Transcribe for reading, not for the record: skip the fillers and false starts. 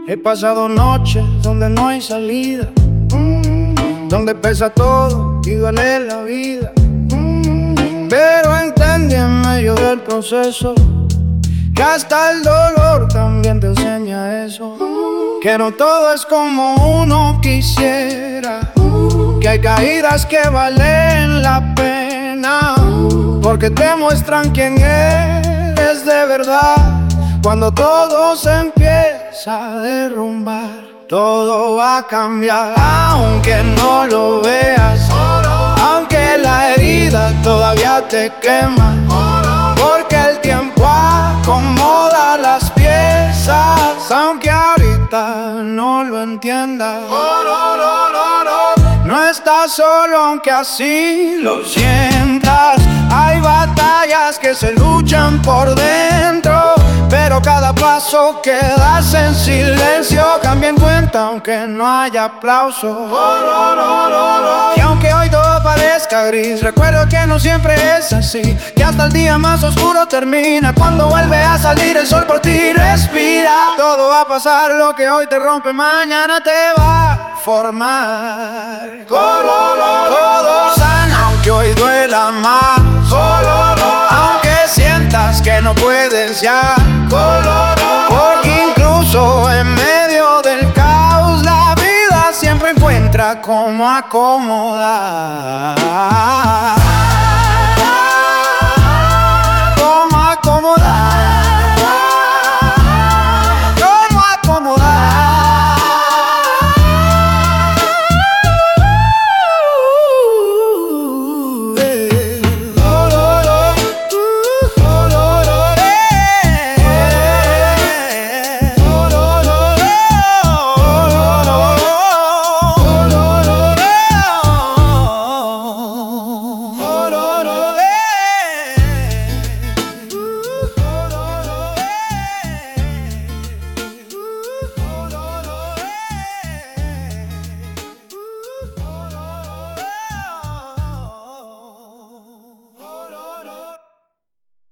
He pasado noches donde no hay salida, donde pesa todo y duele la vida. Pero entendí en medio del proceso que hasta el dolor también te enseña eso. Que no todo es como uno quisiera, que hay caídas que valen la pena, porque te muestran quién eres de verdad. Cuando todo se empieza a derrumbar, todo va a cambiar, aunque no lo veas, aunque la herida todavía te quema, porque el tiempo acomoda las piezas, aunque ahorita no lo entiendas. No estás solo aunque así lo sientas. Hay batallas que se luchan por dentro, pero cada paso que das en silencio cambia en cuenta aunque no haya aplauso. Y aunque hoy todo parezca gris, recuerdo que no siempre es así, que hasta el día más oscuro termina cuando vuelve a salir el sol por ti. Respira, todo va a pasar, lo que hoy te rompe mañana te va a formar. Todo sana aunque hoy duela más, aunque sientas que no puedes ya, porque incluso en medio del caos la vida siempre encuentra cómo acomodar.